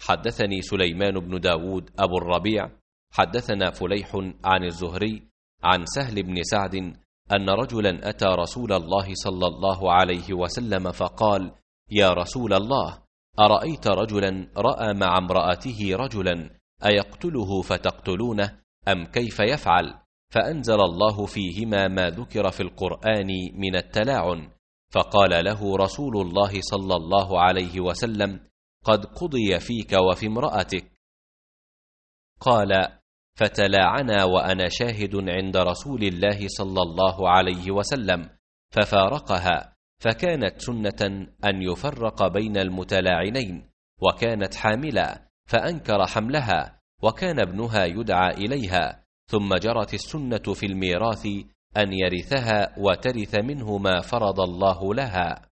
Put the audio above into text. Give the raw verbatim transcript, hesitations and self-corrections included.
حدثني سليمان بن داود أبو الربيع حدثنا فليح عن الزهري عن سهل بن سعد أن رجلا أتى رسول الله صلى الله عليه وسلم فقال: يا رسول الله، أرأيت رجلا رأى مع امرأته رجلا أيقتله فتقتلونه أم كيف يفعل؟ فأنزل الله فيهما ما ذكر في القرآن من التلاعن، فقال له رسول الله صلى الله عليه وسلم: قد قضي فيك وفي امرأتك. قال: فتلاعنا وأنا شاهد عند رسول الله صلى الله عليه وسلم، ففارقها، فكانت سنة أن يفرق بين المتلاعنين، وكانت حاملا فأنكر حملها، وكان ابنها يدعى إليها، ثم جرت السنة في الميراث أن يرثها وترث منه ما فرض الله لها.